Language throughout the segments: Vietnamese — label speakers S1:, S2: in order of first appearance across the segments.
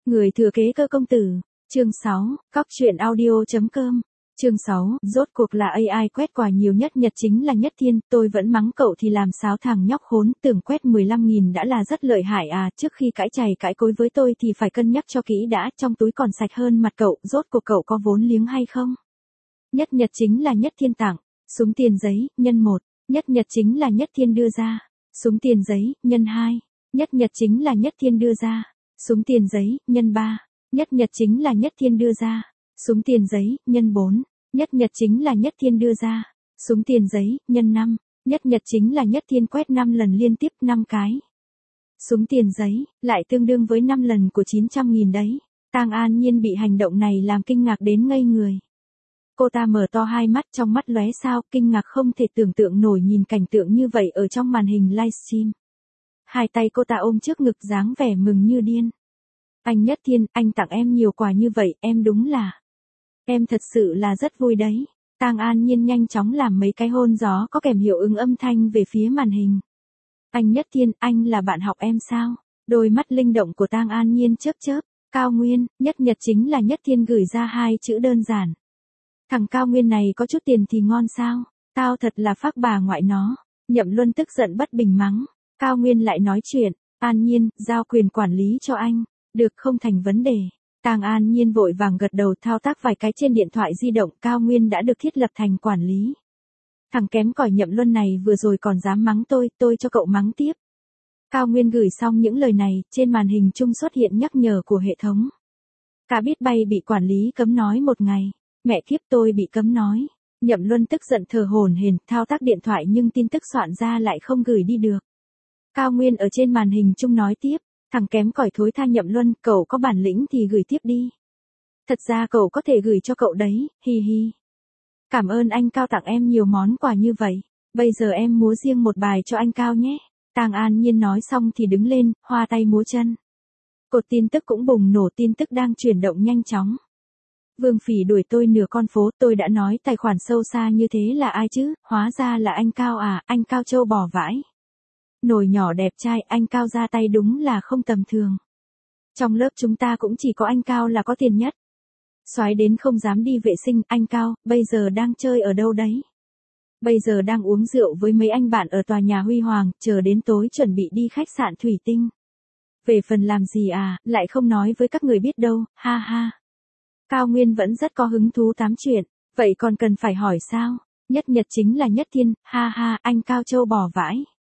S1: Người thừa kế cơ công tử. Chương 6, Cóc truyện audio.com. Chương 6, rốt cuộc là AI quét quà nhiều nhất Nhật chính là Nhất Thiên, tôi vẫn mắng cậu thì làm sao thằng nhóc khốn, tưởng quét 15.000 đã là rất lợi hại à, trước khi cãi chày cãi cối với tôi thì phải cân nhắc cho kỹ đã, trong túi còn sạch hơn mặt cậu, rốt cuộc cậu có vốn liếng hay không? Nhất Nhật chính là Nhất Thiên tặng, súng tiền giấy, nhân 1, Nhất Nhật chính là Nhất Thiên đưa ra, súng tiền giấy, nhân 2, Nhất Nhật chính là Nhất Thiên đưa ra, súng tiền giấy, nhân 3, Nhất Nhật chính là Nhất Thiên đưa ra, súng tiền giấy, nhân 4, Nhất Nhật chính là Nhất Thiên đưa ra, súng tiền giấy, nhân 5, Nhất Nhật chính là Nhất Thiên quét 5 lần liên tiếp 5 cái. Súng tiền giấy, lại tương đương với 5 lần của 900.000 đấy. Tang An Nhiên bị hành động này làm kinh ngạc đến ngây người. Cô ta mở to hai mắt, trong mắt lóe sao, kinh ngạc không thể tưởng tượng nổi nhìn cảnh tượng như vậy ở trong màn hình livestream. Hai tay cô ta ôm trước ngực dáng vẻ mừng như điên. Anh Nhất Thiên, anh tặng em nhiều quà như vậy, em đúng là... Em thật sự là rất vui đấy. Tang An Nhiên nhanh chóng làm mấy cái hôn gió có kèm hiệu ứng âm thanh về phía màn hình. Anh Nhất Thiên, anh là bạn học em sao? Đôi mắt linh động của Tang An Nhiên chớp chớp. Cao Nguyên, Nhất Nhật chính là Nhất Thiên gửi ra hai chữ đơn giản. Thằng Cao Nguyên này có chút tiền thì ngon sao? Tao thật là phác bà ngoại nó. Nhậm Luân tức giận bất bình mắng. Cao Nguyên lại nói chuyện. An Nhiên, giao quyền quản lý cho anh. Được, không thành vấn đề. Tang An Nhiên vội vàng gật đầu thao tác vài cái trên điện thoại di động. Cao Nguyên đã được thiết lập thành quản lý. Thằng kém cỏi Nhậm Luân này vừa rồi còn dám mắng tôi cho cậu mắng tiếp. Cao Nguyên gửi xong những lời này, trên màn hình chung xuất hiện nhắc nhở của hệ thống. Cả biết bay bị quản lý cấm nói 1 ngày. Mẹ kiếp, tôi bị cấm nói. Nhậm Luân tức giận thở hổn hển, thao tác điện thoại nhưng tin tức soạn ra lại không gửi đi được. Cao Nguyên ở trên màn hình chung nói tiếp. Thằng kém cỏi thối tha Nhậm Luân, cậu có bản lĩnh thì gửi tiếp đi. Thật ra cậu có thể gửi cho cậu đấy, hi hi. Cảm ơn anh Cao tặng em nhiều món quà như vậy. Bây giờ em múa riêng một bài cho anh Cao nhé. Tang An Nhiên nói xong thì đứng lên, hoa tay múa chân. Cột tin tức cũng bùng nổ, tin tức đang chuyển động nhanh chóng. Vương Phỉ đuổi tôi nửa con phố, tôi đã nói tài khoản sâu xa như thế là ai chứ, hóa ra là anh Cao à, anh Cao trâu bò vãi. Nồi nhỏ đẹp trai, anh Cao ra tay đúng là không tầm thường. Trong lớp chúng ta cũng chỉ có anh Cao là có tiền nhất. Soái đến không dám đi vệ sinh, anh Cao, bây giờ đang chơi ở đâu đấy? Bây giờ đang uống rượu với mấy anh bạn ở tòa nhà Huy Hoàng, chờ đến tối chuẩn bị đi khách sạn Thủy Tinh. Về phần làm gì à, lại không nói với các người biết đâu, ha ha. Cao Nguyên vẫn rất có hứng thú tám chuyện, vậy còn cần phải hỏi sao? Nhất Nhật chính là Nhất Thiên, ha ha, anh Cao trâu bò vãi.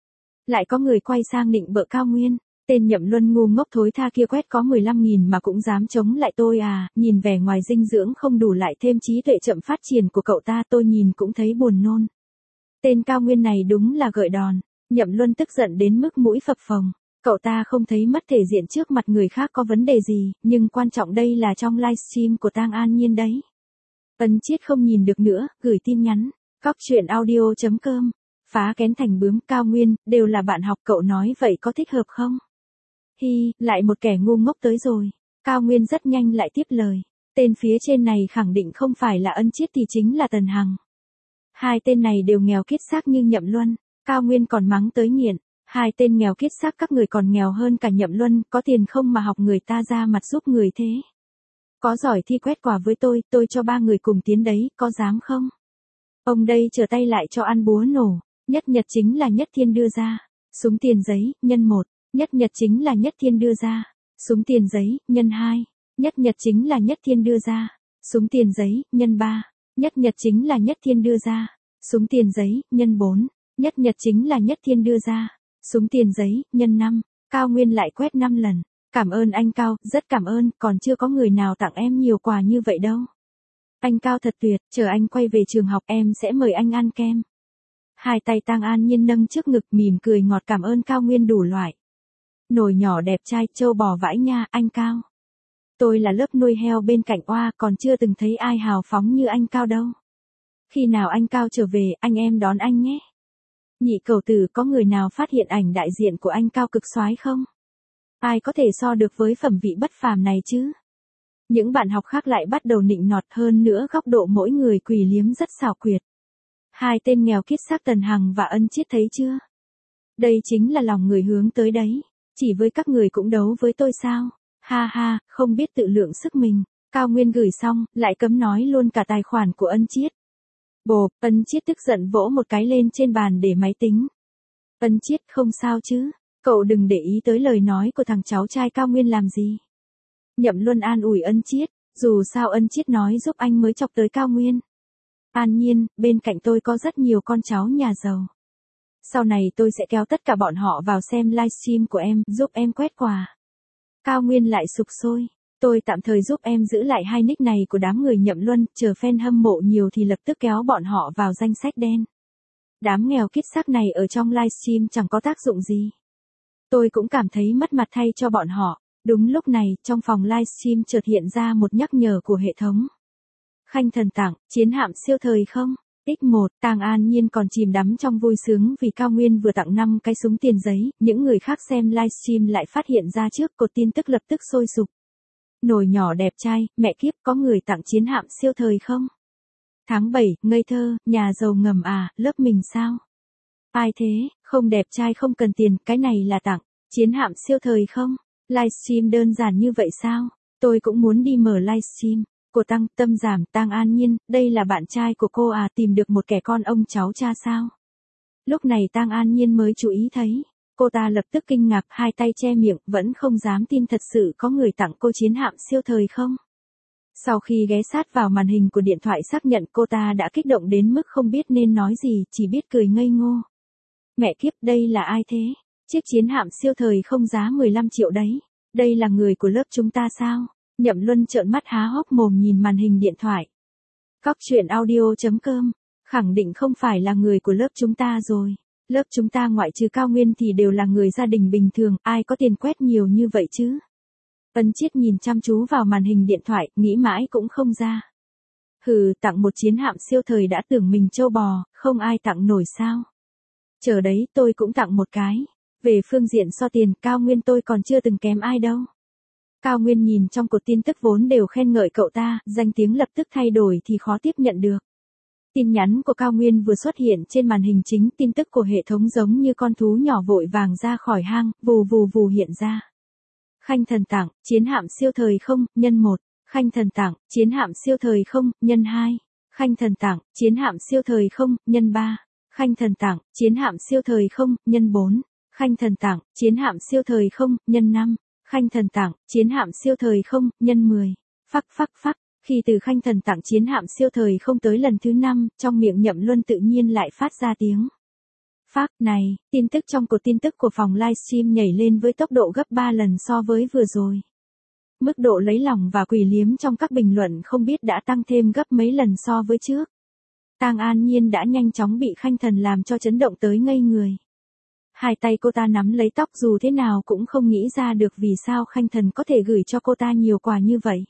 S1: Lại có người quay sang định bợ Cao Nguyên, tên Nhậm Luân ngu ngốc thối tha kia quét có 15.000 mà cũng dám chống lại tôi à, nhìn vẻ ngoài dinh dưỡng không đủ lại thêm trí tuệ chậm phát triển của cậu ta tôi nhìn cũng thấy buồn nôn. Tên Cao Nguyên này đúng là gợi đòn, Nhậm Luân tức giận đến mức mũi phập phồng. Cậu ta không thấy mất thể diện trước mặt người khác có vấn đề gì, nhưng quan trọng đây là trong livestream của Tang An Nhiên đấy. Ân Chiết không nhìn được nữa, gửi tin nhắn, Cóc truyện audio.com. Phá kén thành bướm. Cao Nguyên, đều là bạn học, cậu nói vậy có thích hợp không? Hi, lại một kẻ ngu ngốc tới rồi. Cao Nguyên rất nhanh lại tiếp lời. Tên phía trên này khẳng định không phải là Ân Chiết thì chính là Tần Hằng. Hai tên này đều nghèo kiết xác như Nhậm Luân. Cao Nguyên còn mắng tới nghiện. Hai tên nghèo kiết xác các người còn nghèo hơn cả Nhậm Luân, có tiền không mà học người ta ra mặt giúp người thế. Có giỏi thi quét quà với tôi cho 3 người cùng tiến đấy, có dám không? Ông đây trở tay lại cho ăn búa nổ. Nhất Nhật chính là Nhất Thiên đưa ra, súng tiền giấy, nhân 1, Nhất Nhật chính là Nhất Thiên đưa ra, súng tiền giấy, nhân 2, Nhất Nhật chính là Nhất Thiên đưa ra, súng tiền giấy, nhân 3, Nhất Nhật chính là Nhất Thiên đưa ra, súng tiền giấy, nhân 4, Nhất Nhật chính là Nhất Thiên đưa ra, súng tiền giấy, nhân 5, Cao Nguyên lại quét 5 lần. Cảm ơn anh Cao, rất cảm ơn, còn chưa có người nào tặng em nhiều quà như vậy đâu. Anh Cao thật tuyệt, chờ anh quay về trường học em sẽ mời anh ăn kem. Hai tay Tang An Nhiên nâng trước ngực mỉm cười ngọt cảm ơn Cao Nguyên đủ loại. Nồi nhỏ đẹp trai, trâu bò vãi nha, anh Cao. Tôi là lớp nuôi heo bên cạnh oa, còn chưa từng thấy ai hào phóng như anh Cao đâu. Khi nào anh Cao trở về, anh em đón anh nhé. Nhị cầu tử, có người nào phát hiện ảnh đại diện của anh Cao cực soái không? Ai có thể so được với phẩm vị bất phàm này chứ? Những bạn học khác lại bắt đầu nịnh nọt, hơn nữa góc độ mỗi người quỳ liếm rất xảo quyệt. Hai tên nghèo kiết xác Tần Hằng và Ân Chiết thấy chưa? Đây chính là lòng người hướng tới đấy. Chỉ với các người cũng đấu với tôi sao? Ha ha, không biết tự lượng sức mình. Cao Nguyên gửi xong, lại cấm nói luôn cả tài khoản của Ân Chiết. Bộp, Ân Chiết tức giận vỗ một cái lên trên bàn để máy tính. Ân Chiết không sao chứ, cậu đừng để ý tới lời nói của thằng cháu trai Cao Nguyên làm gì. Nhậm Luân an ủi Ân Chiết, dù sao Ân Chiết nói giúp anh mới chọc tới Cao Nguyên. An Nhiên, bên cạnh tôi có rất nhiều con cháu nhà giàu. Sau này tôi sẽ kéo tất cả bọn họ vào xem livestream của em, giúp em quét quà. Cao Nguyên lại sục sôi. Tôi tạm thời giúp em giữ lại hai nick này của đám người Nhậm Luân, chờ fan hâm mộ nhiều thì lập tức kéo bọn họ vào danh sách đen. Đám nghèo kiết xác này ở trong livestream chẳng có tác dụng gì. Tôi cũng cảm thấy mất mặt thay cho bọn họ. Đúng lúc này, trong phòng livestream chợt hiện ra một nhắc nhở của hệ thống. Khanh thần tặng, chiến hạm siêu thời không? X1, Tang An Nhiên còn chìm đắm trong vui sướng vì Cao Nguyên vừa tặng 5 cái súng tiền giấy, những người khác xem livestream lại phát hiện ra trước, cột tin tức lập tức sôi sục. Nồi nhỏ đẹp trai, mẹ kiếp, có người tặng chiến hạm siêu thời không? Tháng 7, ngây thơ, nhà giàu ngầm à, lớp mình sao? Ai thế, không đẹp trai không cần tiền, cái này là tặng, chiến hạm siêu thời không? Livestream đơn giản như vậy sao? Tôi cũng muốn đi mở livestream. Cô Tăng, tâm giảm, Tang An Nhiên, đây là bạn trai của cô à, tìm được một kẻ con ông cháu cha sao? Lúc này Tang An Nhiên mới chú ý thấy. Cô ta lập tức kinh ngạc, hai tay che miệng, vẫn không dám tin thật sự có người tặng cô chiến hạm siêu thời không? Sau khi ghé sát vào màn hình của điện thoại xác nhận, cô ta đã kích động đến mức không biết nên nói gì, chỉ biết cười ngây ngô. Mẹ kiếp, đây là ai thế? Chiếc chiến hạm siêu thời không giá 15 triệu đấy. Đây là người của lớp chúng ta sao? Nhậm Luân trợn mắt há hốc mồm nhìn màn hình điện thoại. Cóc truyện audio.com, khẳng định không phải là người của lớp chúng ta rồi. Lớp chúng ta ngoại trừ Cao Nguyên thì đều là người gia đình bình thường, ai có tiền quét nhiều như vậy chứ? Ân Chiết nhìn chăm chú vào màn hình điện thoại, nghĩ mãi cũng không ra. Hừ, tặng một chiến hạm siêu thời đã tưởng mình trâu bò, không ai tặng nổi sao? Chờ đấy, tôi cũng tặng một cái. Về phương diện so tiền, Cao Nguyên tôi còn chưa từng kém ai đâu. Cao Nguyên nhìn trong cột tin tức vốn đều khen ngợi cậu ta, danh tiếng lập tức thay đổi thì khó tiếp nhận được. Tin nhắn của Cao Nguyên vừa xuất hiện trên màn hình chính, tin tức của hệ thống giống như con thú nhỏ vội vàng ra khỏi hang, vù vù vù hiện ra. Khanh thần tặng, chiến hạm siêu thời không, nhân 1. Khanh thần tặng, chiến hạm siêu thời không, nhân 2. Khanh thần tặng, chiến hạm siêu thời không, nhân 3. Khanh thần tặng, chiến hạm siêu thời không, nhân 4. Khanh thần tặng, chiến hạm siêu thời không, nhân 5. Khanh thần tặng, chiến hạm siêu thời không, nhân 10. Phắc phắc phắc, khi từ Khanh thần tặng chiến hạm siêu thời không tới lần thứ 5, trong miệng Nhậm Luân tự nhiên lại phát ra tiếng. Phác này, tin tức trong cột tin tức của phòng livestream nhảy lên với tốc độ gấp 3 lần so với vừa rồi. Mức độ lấy lòng và quỷ liếm trong các bình luận không biết đã tăng thêm gấp mấy lần so với trước. Tang An Nhiên đã nhanh chóng bị Khanh thần làm cho chấn động tới ngây người. Hai tay cô ta nắm lấy tóc, dù thế nào cũng không nghĩ ra được vì sao Khanh thần có thể gửi cho cô ta nhiều quà như vậy.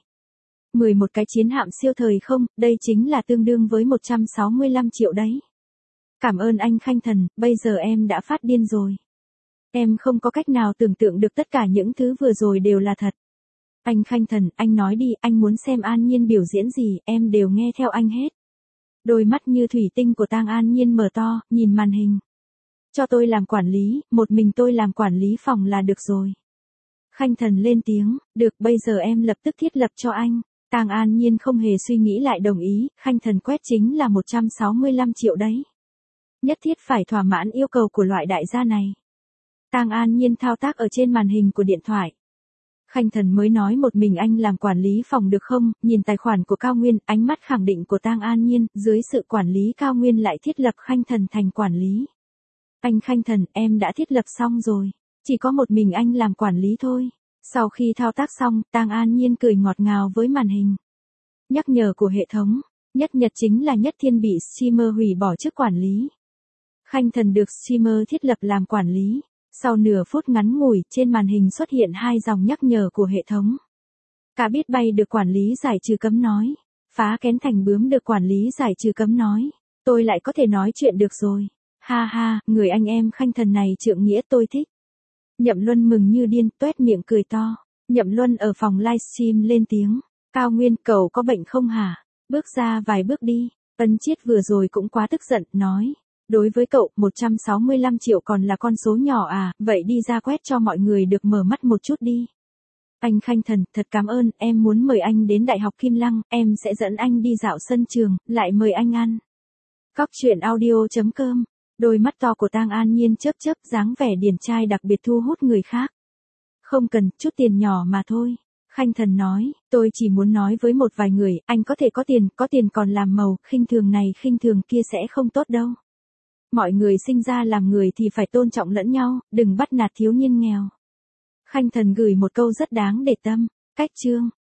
S1: 11 cái chiến hạm siêu thời không, đây chính là tương đương với 165 triệu đấy. Cảm ơn anh Khanh thần, bây giờ em đã phát điên rồi. Em không có cách nào tưởng tượng được tất cả những thứ vừa rồi đều là thật. Anh Khanh thần, anh nói đi, anh muốn xem An Nhiên biểu diễn gì, em đều nghe theo anh hết. Đôi mắt như thủy tinh của Tang An Nhiên mở to, nhìn màn hình. Cho tôi làm quản lý, một mình tôi làm quản lý phòng là được rồi. Khanh thần lên tiếng, được, bây giờ em lập tức thiết lập cho anh. Tang An Nhiên không hề suy nghĩ lại đồng ý, Khanh thần quét chính là 165 triệu đấy. Nhất thiết phải thỏa mãn yêu cầu của loại đại gia này. Tang An Nhiên thao tác ở trên màn hình của điện thoại. Khanh thần mới nói một mình anh làm quản lý phòng được không, nhìn tài khoản của Cao Nguyên, ánh mắt khẳng định của Tang An Nhiên, dưới sự quản lý Cao Nguyên lại thiết lập Khanh thần thành quản lý. Anh Khanh thần, em đã thiết lập xong rồi. Chỉ có một mình anh làm quản lý thôi. Sau khi thao tác xong, Tang An Nhiên cười ngọt ngào với màn hình. Nhắc nhở của hệ thống. Nhất nhật chính là Nhất Thiên bị streamer hủy bỏ chức quản lý. Khanh thần được streamer thiết lập làm quản lý. Sau nửa phút ngắn ngủi, trên màn hình xuất hiện hai dòng nhắc nhở của hệ thống. Cá biết bay được quản lý giải trừ cấm nói. Phá kén thành bướm được quản lý giải trừ cấm nói. Tôi lại có thể nói chuyện được rồi. Ha ha, người anh em Khanh thần này trượng nghĩa tôi thích. Nhậm Luân mừng như điên, tuét miệng cười to. Nhậm Luân ở phòng livestream lên tiếng. Cao Nguyên, cậu có bệnh không hả? Bước ra vài bước đi. Ân Chiết vừa rồi cũng quá tức giận, nói. Đối với cậu, 165 triệu còn là con số nhỏ à, vậy đi ra quét cho mọi người được mở mắt một chút đi. Anh Khanh Thần, thật cảm ơn, em muốn mời anh đến Đại học Kim Lăng, em sẽ dẫn anh đi dạo sân trường, lại mời anh ăn. Cóc truyện audio.com. Đôi mắt to của Tang An Nhiên chớp chớp, dáng vẻ điển trai đặc biệt thu hút người khác. Không cần, chút tiền nhỏ mà thôi. Khanh Thần nói, tôi chỉ muốn nói với một vài người, anh có thể có tiền còn làm màu, khinh thường này khinh thường kia sẽ không tốt đâu. Mọi người sinh ra làm người thì phải tôn trọng lẫn nhau, đừng bắt nạt thiếu niên nghèo. Khanh Thần gửi một câu rất đáng để tâm. Cách chương